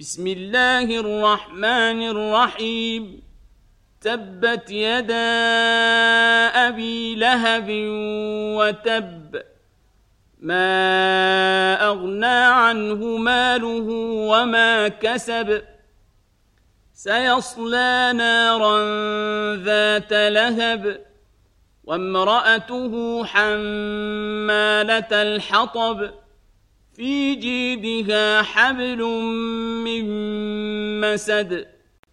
بسم الله الرحمن الرحيم. تبت يدا أبي لهب وتب، ما أغنى عنه ماله وما كسب، سيصلى نارا ذات لهب، وامرأته حمالة الحطب، في جيدها حبل من مسد.